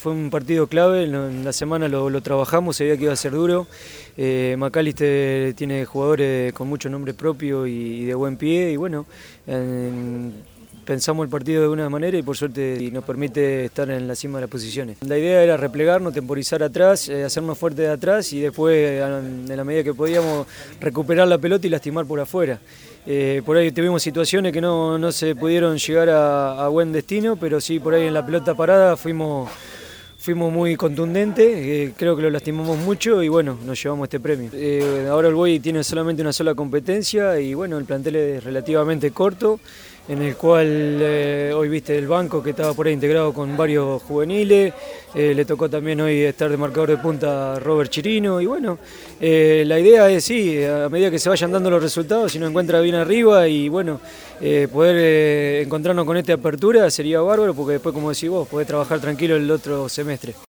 fue un partido clave, en la semana lo trabajamos, se veía que iba a ser duro. McAllister tiene jugadores con mucho nombre propio y de buen pie, y bueno, pensamos el partido de una manera y por suerte nos permite estar en la cima de las posiciones. La idea era replegarnos, temporizar atrás, hacernos fuertes de atrás y después, en la medida que podíamos, recuperar la pelota y lastimar por afuera. Por ahí tuvimos situaciones que no se pudieron llegar a buen destino, pero sí por ahí en la pelota parada fuimos muy contundentes, creo que lo lastimamos mucho y bueno, nos llevamos este premio. Ahora el Boy tiene solamente una sola competencia y bueno, el plantel es relativamente corto, en el cual hoy viste el banco que estaba por ahí integrado con varios juveniles, le tocó también hoy estar de marcador de punta a Robert Chirino y bueno, la idea es sí, a medida que se vayan dando los resultados, si nos encuentra bien arriba y bueno, poder encontrarnos con esta apertura sería bárbaro porque después, como decís vos, podés trabajar tranquilo el otro semestre.